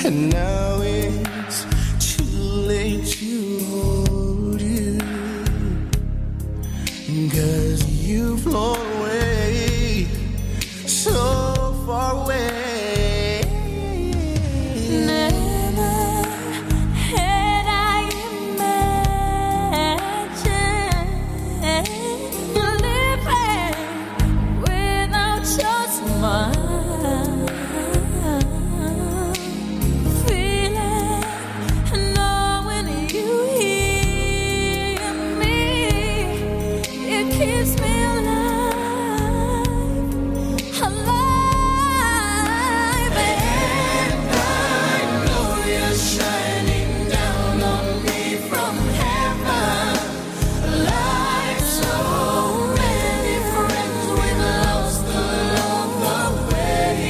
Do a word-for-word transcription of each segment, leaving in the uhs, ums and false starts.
And now it's too late to hold you, 'cause you've flown away, so far away. Never had I imagined living without your smile, feeling, knowing you hear me, it keeps me alive, alive. And I know you're shining down on me from heaven, like so many friends we've lost along the way.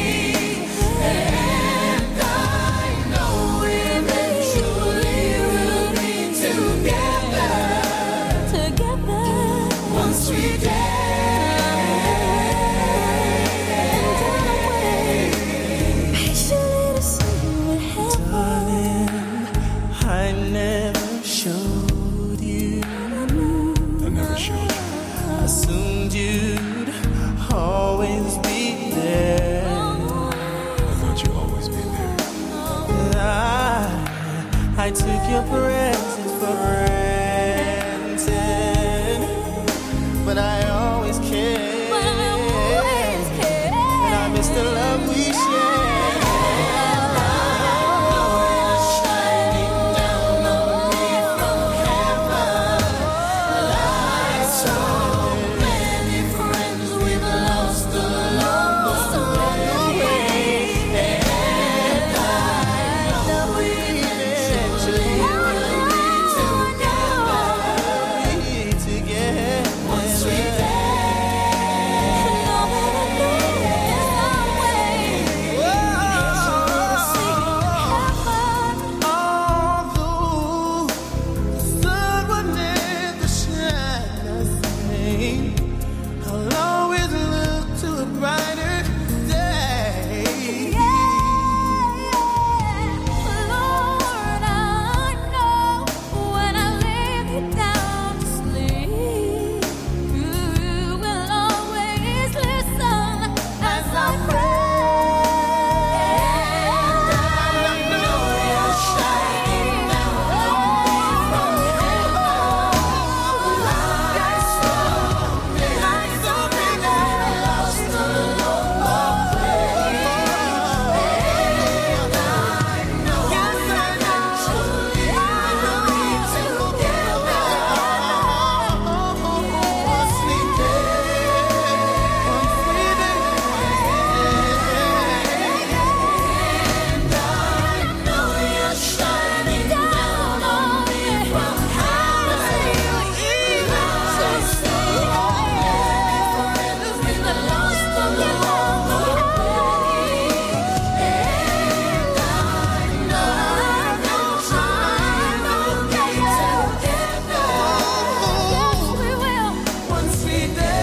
And I know eventually we'll be together, together once we patiently to see what happens. I never showed you, I never showed you. assumed you'd always be there. I thought you'd always be there. I, I took your presence for granted, but I always cared, But I always cared. and I miss the love we shared. Shining down on me from heaven, like so many friends we've lost along the way. And I know eventually we'll be together, be together once we although the sun would never shine the same, I'll always look to a brighter day. Lord, I know when I lay me down to sleep, you will always listen as I pray. And I know you're shining down on me from heaven, like so many lost along the way. And I know eventually we'll be together, once we And I know you're shining down on me from heaven, like so many friends we've lost along the way. And I know eventually we'll be together, yes we will, once we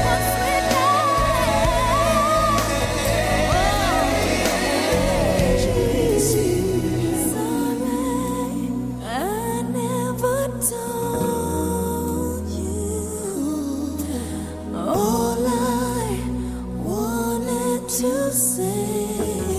Sorry, I never told you all I wanted to say.